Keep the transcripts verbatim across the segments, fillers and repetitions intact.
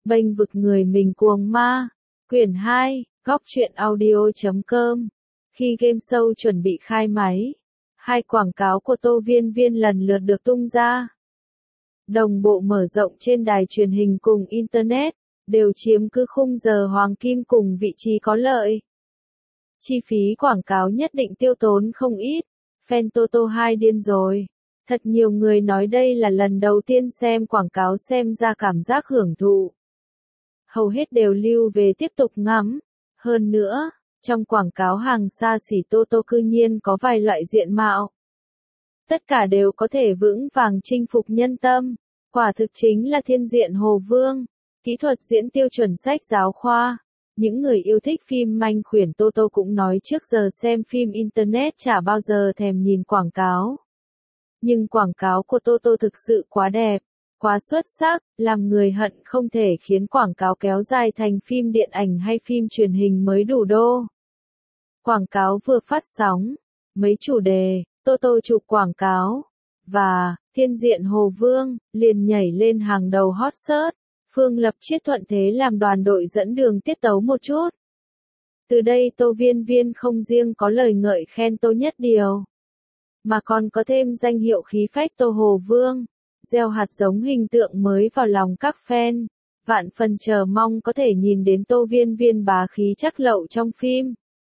Bênh vực người mình cuồng ma. Quyển hai, góc truyện audio chấm com. Khi game show chuẩn bị khai máy, hai quảng cáo của Tô Viên Viên lần lượt được tung ra. Đồng bộ mở rộng trên đài truyền hình cùng Internet, đều chiếm cứ khung giờ hoàng kim cùng vị trí có lợi. Chi phí quảng cáo nhất định tiêu tốn không ít, fan Toto hai điên rồi. Thật nhiều người nói đây là lần đầu tiên xem quảng cáo xem ra cảm giác hưởng thụ. Hầu hết đều lưu về tiếp tục ngắm. Hơn nữa, trong quảng cáo hàng xa xỉ Toto cư nhiên có vài loại diện mạo. Tất cả đều có thể vững vàng chinh phục nhân tâm. Quả thực chính là thiên diện Hồ Vương. Kỹ thuật diễn tiêu chuẩn sách giáo khoa. Những người yêu thích phim manh khuyển Toto cũng nói trước giờ xem phim Internet chả bao giờ thèm nhìn quảng cáo. Nhưng quảng cáo của Toto thực sự quá đẹp, quá xuất sắc, làm người hận không thể khiến quảng cáo kéo dài thành phim điện ảnh hay phim truyền hình mới đủ đô. Quảng cáo vừa phát sóng, mấy chủ đề, Toto chụp quảng cáo, và thiên diện Hồ Vương liền nhảy lên hàng đầu hot search. Phương Lập Chiết thuận thế làm đoàn đội dẫn đường tiết tấu một chút. Từ đây Tô Viên Viên không riêng có lời ngợi khen Tô Nhất Điều, mà còn có thêm danh hiệu khí phách Tô Hồ Vương, gieo hạt giống hình tượng mới vào lòng các fan, vạn phần chờ mong có thể nhìn đến Tô Viên Viên bá khí chắc lậu trong phim.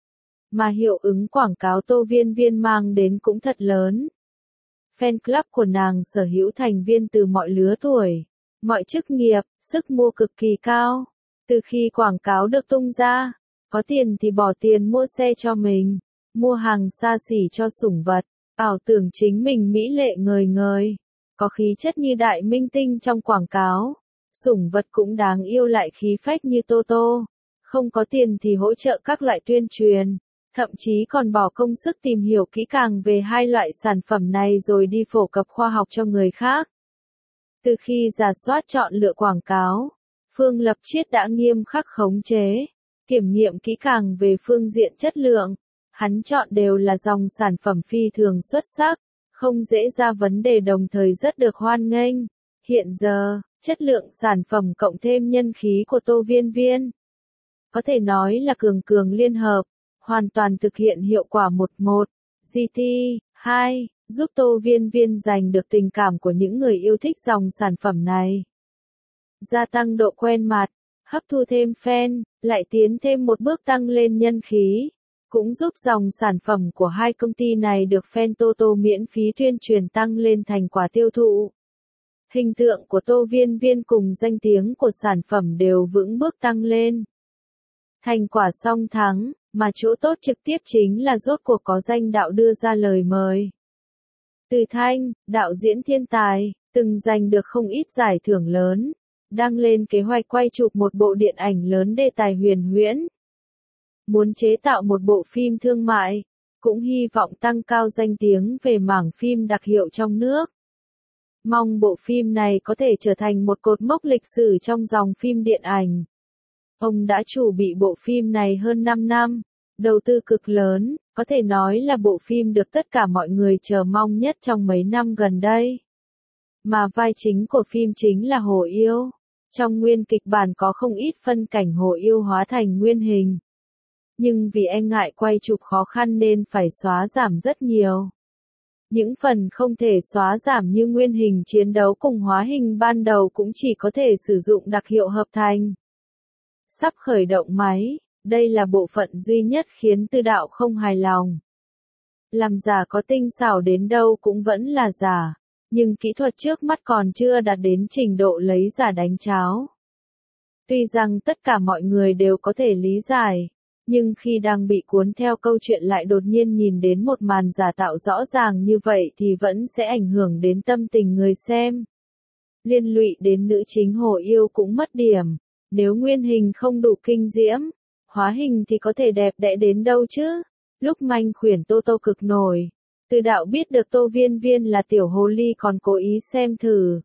Mà hiệu ứng quảng cáo Tô Viên Viên mang đến cũng thật lớn. Fan club của nàng sở hữu thành viên từ mọi lứa tuổi, mọi chức nghiệp, sức mua cực kỳ cao. Từ khi quảng cáo được tung ra, có tiền thì bỏ tiền mua xe cho mình, mua hàng xa xỉ cho sủng vật, ảo tưởng chính mình mỹ lệ ngời ngời, có khí chất như đại minh tinh trong quảng cáo. Sủng vật cũng đáng yêu lại khí phách như Toto. Không có tiền thì hỗ trợ các loại tuyên truyền, thậm chí còn bỏ công sức tìm hiểu kỹ càng về hai loại sản phẩm này rồi đi phổ cập khoa học cho người khác. Từ khi rà soát chọn lựa quảng cáo, Phương Lập Chiết đã nghiêm khắc khống chế, kiểm nghiệm kỹ càng về phương diện chất lượng. Hắn chọn đều là dòng sản phẩm phi thường xuất sắc, không dễ ra vấn đề đồng thời rất được hoan nghênh. Hiện giờ, chất lượng sản phẩm cộng thêm nhân khí của Tô Viên Viên, có thể nói là cường cường liên hợp, hoàn toàn thực hiện hiệu quả một một. giê tê hai giúp Tô Viên Viên giành được tình cảm của những người yêu thích dòng sản phẩm này. Gia tăng độ quen mặt, hấp thu thêm fan, lại tiến thêm một bước tăng lên nhân khí. Cũng giúp dòng sản phẩm của hai công ty này được fan Toto miễn phí tuyên truyền tăng lên thành quả tiêu thụ. Hình tượng của Tô Viên Viên cùng danh tiếng của sản phẩm đều vững bước tăng lên. Thành quả song thắng, mà chỗ tốt trực tiếp chính là rốt cuộc có danh đạo đưa ra lời mời. Từ Thanh, đạo diễn thiên tài, từng giành được không ít giải thưởng lớn, đang lên kế hoạch quay chụp một bộ điện ảnh lớn đề tài huyền huyễn. Muốn chế tạo một bộ phim thương mại, cũng hy vọng tăng cao danh tiếng về mảng phim đặc hiệu trong nước. Mong bộ phim này có thể trở thành một cột mốc lịch sử trong dòng phim điện ảnh. Ông đã chủ bị bộ phim này hơn năm năm, đầu tư cực lớn, có thể nói là bộ phim được tất cả mọi người chờ mong nhất trong mấy năm gần đây. Mà vai chính của phim chính là Hồ Yêu. Trong nguyên kịch bản có không ít phân cảnh Hồ Yêu hóa thành nguyên hình. Nhưng vì e ngại quay chụp khó khăn nên phải xóa giảm rất nhiều. Những phần không thể xóa giảm như nguyên hình chiến đấu cùng hóa hình ban đầu cũng chỉ có thể sử dụng đặc hiệu hợp thành. Sắp khởi động máy, đây là bộ phận duy nhất khiến Tư Đạo không hài lòng. Làm giả có tinh xảo đến đâu cũng vẫn là giả, nhưng kỹ thuật trước mắt còn chưa đạt đến trình độ lấy giả đánh cháo. Tuy rằng tất cả mọi người đều có thể lý giải, nhưng khi đang bị cuốn theo câu chuyện lại đột nhiên nhìn đến một màn giả tạo rõ ràng như vậy thì vẫn sẽ ảnh hưởng đến tâm tình người xem. Liên lụy đến nữ chính Hồ Yêu cũng mất điểm, nếu nguyên hình không đủ kinh diễm, hóa hình thì có thể đẹp đẽ đến đâu chứ. Lúc manh khuyển Toto cực nổi, Từ Đạo biết được Tô Viên Viên là tiểu hồ ly còn cố ý xem thử.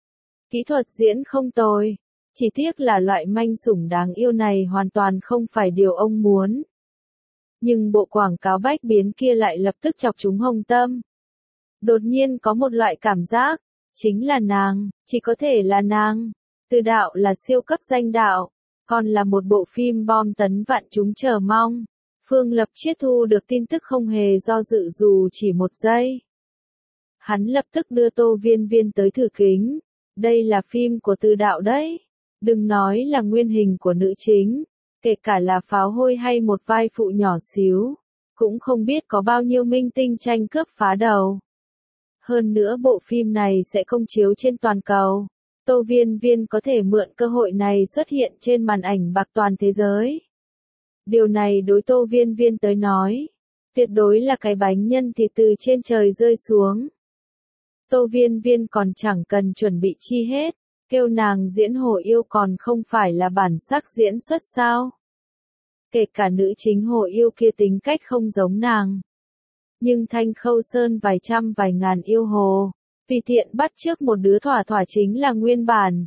Kỹ thuật diễn không tồi. Chỉ tiếc là loại manh sủng đáng yêu này hoàn toàn không phải điều ông muốn. Nhưng bộ quảng cáo bách biến kia lại lập tức chọc trúng hồng tâm. Đột nhiên có một loại cảm giác, chính là nàng, chỉ có thể là nàng. Từ đạo là siêu cấp danh đạo, còn là một bộ phim bom tấn vạn chúng chờ mong. Phương Lập Chiết thu được tin tức không hề do dự dù chỉ một giây. Hắn lập tức đưa Tô Viên Viên tới thử kính. Đây là phim của Từ đạo đấy. Đừng nói là nguyên hình của nữ chính, kể cả là pháo hôi hay một vai phụ nhỏ xíu, cũng không biết có bao nhiêu minh tinh tranh cướp phá đầu. Hơn nữa bộ phim này sẽ không chiếu trên toàn cầu. Tô Viên Viên có thể mượn cơ hội này xuất hiện trên màn ảnh bạc toàn thế giới. Điều này đối Tô Viên Viên tới nói, tuyệt đối là cái bánh nhân thịt từ trên trời rơi xuống. Tô Viên Viên còn chẳng cần chuẩn bị chi hết, kêu nàng diễn Hồ Yêu còn không phải là bản sắc diễn xuất sao. Kể cả nữ chính Hồ Yêu kia tính cách không giống nàng. Nhưng Thanh Khâu Sơn vài trăm vài ngàn yêu hồ, vì tiện bắt chước một đứa thỏa thỏa chính là nguyên bản.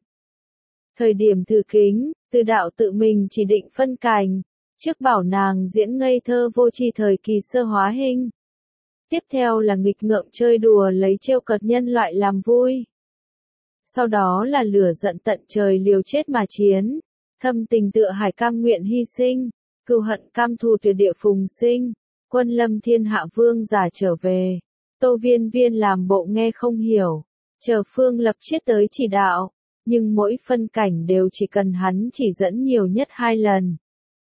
Thời điểm thử kính, Từ đạo tự mình chỉ định phân cảnh, trước bảo nàng diễn ngây thơ vô tri thời kỳ sơ hóa hình. Tiếp theo là nghịch ngợm chơi đùa lấy trêu cợt nhân loại làm vui. Sau đó là lửa giận tận trời liều chết mà chiến, thâm tình tựa hải cam nguyện hy sinh, cừu hận cam thù tuyệt địa phùng sinh, quân lâm thiên hạ vương giả trở về. Tô Viên Viên làm bộ nghe không hiểu, chờ Phương Lập Chiết tới chỉ đạo, nhưng mỗi phân cảnh đều chỉ cần hắn chỉ dẫn nhiều nhất hai lần.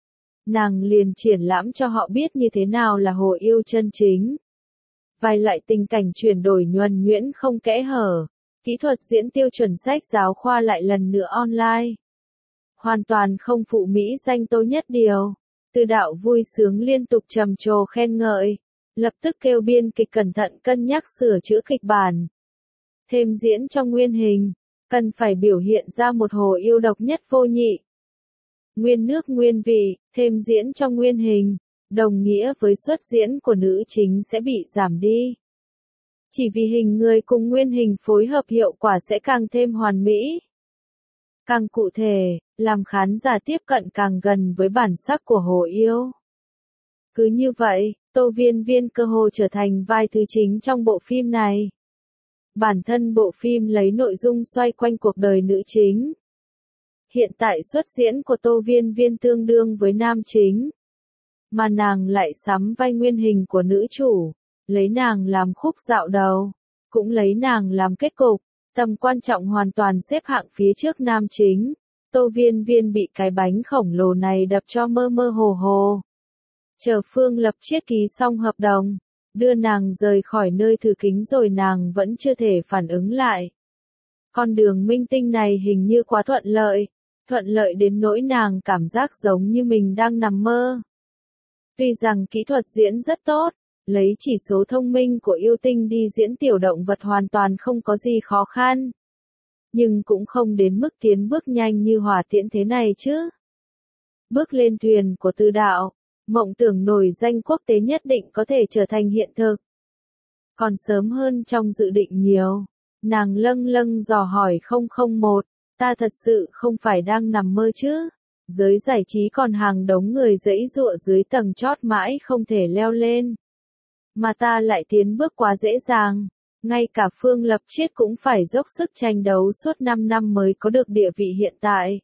Nàng liền triển lãm cho họ biết như thế nào là Hồ Yêu chân chính. Vài loại tình cảnh chuyển đổi nhuần nhuyễn không kẽ hở, kỹ thuật diễn tiêu chuẩn sách giáo khoa lại lần nữa online. Hoàn toàn không phụ mỹ danh Tô Nhất Điều. Từ đạo vui sướng liên tục trầm trồ khen ngợi, lập tức kêu biên kịch cẩn thận cân nhắc sửa chữa kịch bản. Thêm diễn trong nguyên hình, cần phải biểu hiện ra một Hồ Yêu độc nhất vô nhị. Nguyên nước nguyên vị, thêm diễn trong nguyên hình, đồng nghĩa với xuất diễn của nữ chính sẽ bị giảm đi. Chỉ vì hình người cùng nguyên hình phối hợp hiệu quả sẽ càng thêm hoàn mỹ. Càng cụ thể, làm khán giả tiếp cận càng gần với bản sắc của Hồ Yêu. Cứ như vậy, Tô Viên Viên cơ hồ trở thành vai thứ chính trong bộ phim này. Bản thân bộ phim lấy nội dung xoay quanh cuộc đời nữ chính. Hiện tại xuất diễn của Tô Viên Viên tương đương với nam chính. Mà nàng lại sắm vai nguyên hình của nữ chủ, lấy nàng làm khúc dạo đầu, cũng lấy nàng làm kết cục, tầm quan trọng hoàn toàn xếp hạng phía trước nam chính. Tô Viên Viên bị cái bánh khổng lồ này đập cho mơ mơ hồ hồ. Chờ Phương Lập Chiết ký xong hợp đồng, đưa nàng rời khỏi nơi thử kính rồi nàng vẫn chưa thể phản ứng lại. Con đường minh tinh này hình như quá thuận lợi, thuận lợi đến nỗi nàng cảm giác giống như mình đang nằm mơ. Tuy rằng kỹ thuật diễn rất tốt, lấy chỉ số thông minh của yêu tinh đi diễn tiểu động vật hoàn toàn không có gì khó khăn. Nhưng cũng không đến mức tiến bước nhanh như hỏa tiễn thế này chứ. Bước lên thuyền của Từ đạo, mộng tưởng nổi danh quốc tế nhất định có thể trở thành hiện thực. Còn sớm hơn trong dự định nhiều, nàng lâng lâng dò hỏi không không một, ta thật sự không phải đang nằm mơ chứ. Giới giải trí còn hàng đống người giãy giụa dưới tầng chót mãi không thể leo lên. Mà ta lại tiến bước quá dễ dàng, ngay cả Phương Lập Chiết cũng phải dốc sức tranh đấu suốt năm năm mới có được địa vị hiện tại.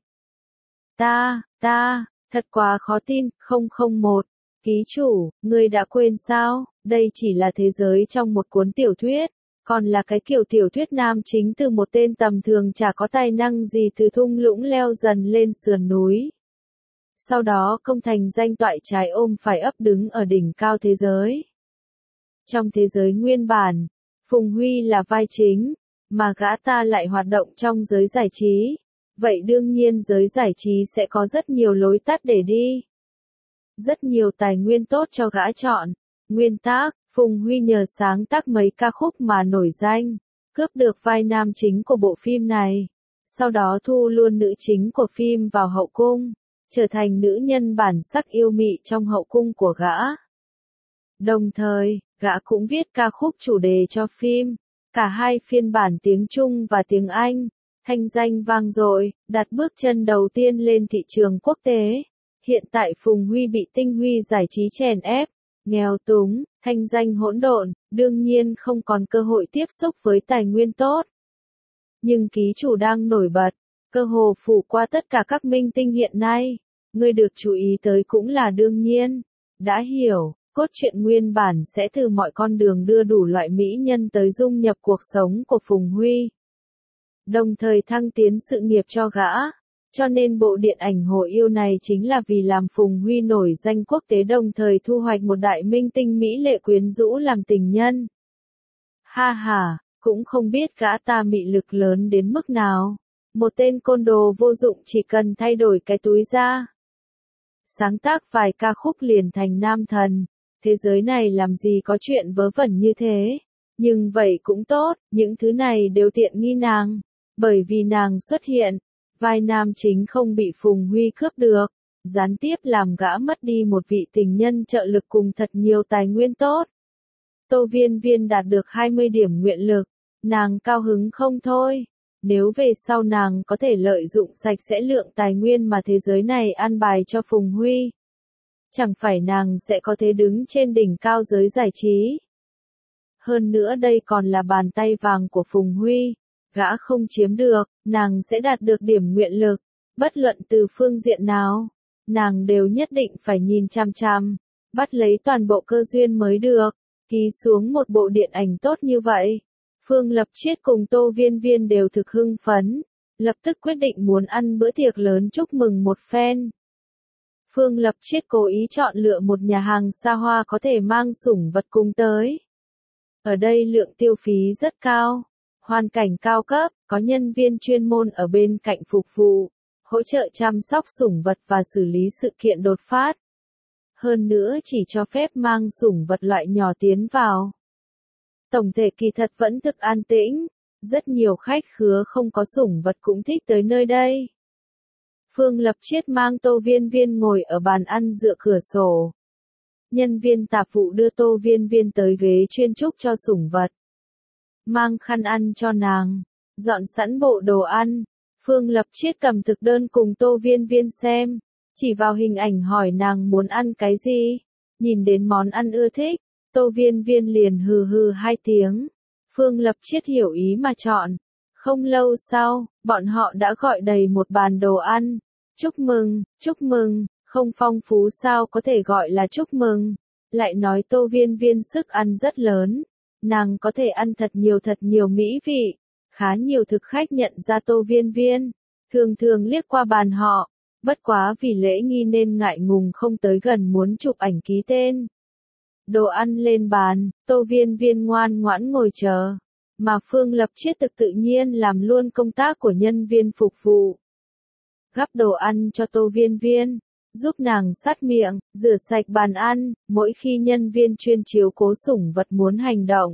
Ta, ta, thật quá khó tin, không không một. Ký chủ, ngươi đã quên sao, đây chỉ là thế giới trong một cuốn tiểu thuyết, còn là cái kiểu tiểu thuyết nam chính từ một tên tầm thường chả có tài năng gì từ thung lũng leo dần lên sườn núi. Sau đó công thành danh toại trái ôm phải ấp đứng ở đỉnh cao thế giới. Trong thế giới nguyên bản, Phùng Huy là vai chính, mà gã ta lại hoạt động trong giới giải trí. Vậy đương nhiên giới giải trí sẽ có rất nhiều lối tắt để đi. Rất nhiều tài nguyên tốt cho gã chọn. Nguyên tác, Phùng Huy nhờ sáng tác mấy ca khúc mà nổi danh, cướp được vai nam chính của bộ phim này. Sau đó thu luôn nữ chính của phim vào hậu cung, trở thành nữ nhân bản sắc yêu mị trong hậu cung của gã. Đồng thời, gã cũng viết ca khúc chủ đề cho phim, cả hai phiên bản tiếng Trung và tiếng Anh, thanh danh vang dội, đặt bước chân đầu tiên lên thị trường quốc tế. Hiện tại Phùng Huy bị Tinh Huy giải trí chèn ép, nghèo túng, thanh danh hỗn độn, đương nhiên không còn cơ hội tiếp xúc với tài nguyên tốt. Nhưng ký chủ đang nổi bật, cơ hồ phủ qua tất cả các minh tinh hiện nay. Người được chú ý tới cũng là đương nhiên. Đã hiểu, cốt truyện nguyên bản sẽ từ mọi con đường đưa đủ loại mỹ nhân tới dung nhập cuộc sống của Phùng Huy. Đồng thời thăng tiến sự nghiệp cho gã. Cho nên bộ điện ảnh Hồ Yêu này chính là vì làm Phùng Huy nổi danh quốc tế, đồng thời thu hoạch một đại minh tinh mỹ lệ quyến rũ làm tình nhân. Ha ha, cũng không biết gã ta mị lực lớn đến mức nào. Một tên côn đồ vô dụng chỉ cần thay đổi cái túi ra. Sáng tác vài ca khúc liền thành nam thần. Thế giới này làm gì có chuyện vớ vẩn như thế. Nhưng vậy cũng tốt, những thứ này đều tiện nghi nàng. Bởi vì nàng xuất hiện, vai nam chính không bị Phùng Huy cướp được. Gián tiếp làm gã mất đi một vị tình nhân trợ lực cùng thật nhiều tài nguyên tốt. Tô Viên Viên đạt được hai mươi điểm nguyện lực. Nàng cao hứng không thôi. Nếu về sau nàng có thể lợi dụng sạch sẽ lượng tài nguyên mà thế giới này an bài cho Phùng Huy. Chẳng phải nàng sẽ có thể đứng trên đỉnh cao giới giải trí. Hơn nữa đây còn là bàn tay vàng của Phùng Huy. Gã không chiếm được, nàng sẽ đạt được điểm nguyện lực. Bất luận từ phương diện nào, nàng đều nhất định phải nhìn chằm chằm, bắt lấy toàn bộ cơ duyên mới được. Ký xuống một bộ điện ảnh tốt như vậy. Phương Lập Chiết cùng Tô Viên Viên đều thực hưng phấn, lập tức quyết định muốn ăn bữa tiệc lớn chúc mừng một phen. Phương Lập Chiết cố ý chọn lựa một nhà hàng xa hoa có thể mang sủng vật cùng tới. Ở đây lượng tiêu phí rất cao, hoàn cảnh cao cấp, có nhân viên chuyên môn ở bên cạnh phục vụ, hỗ trợ chăm sóc sủng vật và xử lý sự kiện đột phát. Hơn nữa chỉ cho phép mang sủng vật loại nhỏ tiến vào. Tổng thể kỳ thật vẫn thực an tĩnh, rất nhiều khách khứa không có sủng vật cũng thích tới nơi đây. Phương Lập Chiết mang Tô Viên Viên ngồi ở bàn ăn dựa cửa sổ. Nhân viên tạp vụ đưa Tô Viên Viên tới ghế chuyên trúc cho sủng vật. Mang khăn ăn cho nàng, dọn sẵn bộ đồ ăn. Phương Lập Chiết cầm thực đơn cùng Tô Viên Viên xem, chỉ vào hình ảnh hỏi nàng muốn ăn cái gì. Nhìn đến món ăn ưa thích, Tô Viên Viên liền hừ hừ hai tiếng. Phương Lập Chiết hiểu ý mà chọn. Không lâu sau, bọn họ đã gọi đầy một bàn đồ ăn. Chúc mừng, chúc mừng, không phong phú sao có thể gọi là chúc mừng. Lại nói Tô Viên Viên sức ăn rất lớn. Nàng có thể ăn thật nhiều thật nhiều mỹ vị. Khá nhiều thực khách nhận ra Tô Viên Viên. Thường thường liếc qua bàn họ. Bất quá vì lễ nghi nên ngại ngùng không tới gần muốn chụp ảnh ký tên. Đồ ăn lên bàn, Tô Viên Viên ngoan ngoãn ngồi chờ. Mà Phương Lập Chiết thực tự nhiên làm luôn công tác của nhân viên phục vụ. Gắp đồ ăn cho Tô Viên Viên, giúp nàng sát miệng, rửa sạch bàn ăn, mỗi khi nhân viên chuyên chiếu cố sủng vật muốn hành động.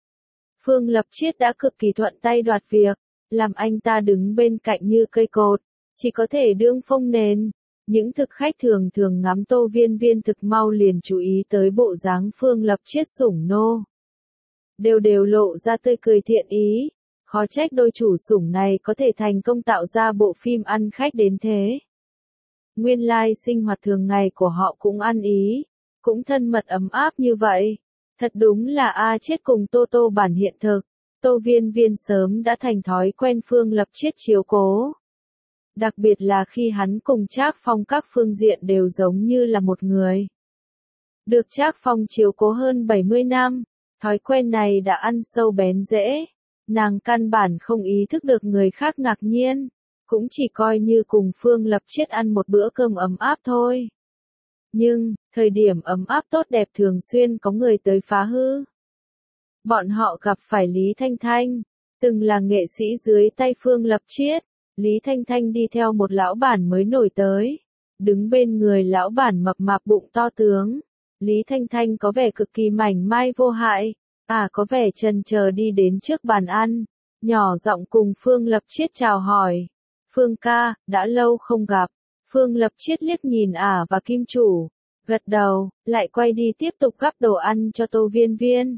Phương Lập Chiết đã cực kỳ thuận tay đoạt việc, làm anh ta đứng bên cạnh như cây cột, chỉ có thể đương phông nền. Những thực khách thường thường ngắm Tô Viên Viên thực mau liền chú ý tới bộ dáng Phương Lập Chiết sủng nô. Đều đều lộ ra tươi cười thiện ý, khó trách đôi chủ sủng này có thể thành công tạo ra bộ phim ăn khách đến thế. Nguyên lai sinh hoạt thường ngày của họ cũng ăn ý, cũng thân mật ấm áp như vậy. Thật đúng là A Chiết cùng Tô Tô bản hiện thực. Tô Viên Viên sớm đã thành thói quen Phương Lập Chiết chiếu cố. Đặc biệt là khi hắn cùng Trác Phong các phương diện đều giống như là một người. Được Trác Phong chiếu cố hơn bảy mươi năm, thói quen này đã ăn sâu bén rễ. Nàng căn bản không ý thức được người khác ngạc nhiên, cũng chỉ coi như cùng Phương Lập Chiết ăn một bữa cơm ấm áp thôi. Nhưng, thời điểm ấm áp tốt đẹp thường xuyên có người tới phá hư. Bọn họ gặp phải Lý Thanh Thanh, từng là nghệ sĩ dưới tay Phương Lập Chiết. Lý Thanh Thanh đi theo một lão bản mới nổi tới, đứng bên người lão bản mập mạp bụng to tướng. Lý Thanh Thanh có vẻ cực kỳ mảnh mai vô hại, à có vẻ chần chờ đi đến trước bàn ăn, nhỏ giọng cùng Phương Lập Chiết chào hỏi. Phương ca, đã lâu không gặp. Phương Lập Chiết liếc nhìn ả và kim chủ, gật đầu, lại quay đi tiếp tục gắp đồ ăn cho Tô Viên Viên.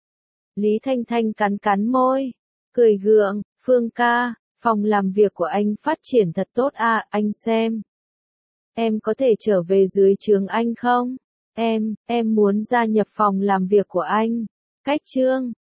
Lý Thanh Thanh cắn cắn môi, cười gượng, Phương ca, phòng làm việc của anh phát triển thật tốt à, anh xem. Em có thể trở về dưới trướng anh không? Em, em muốn gia nhập phòng làm việc của anh. Cách chương,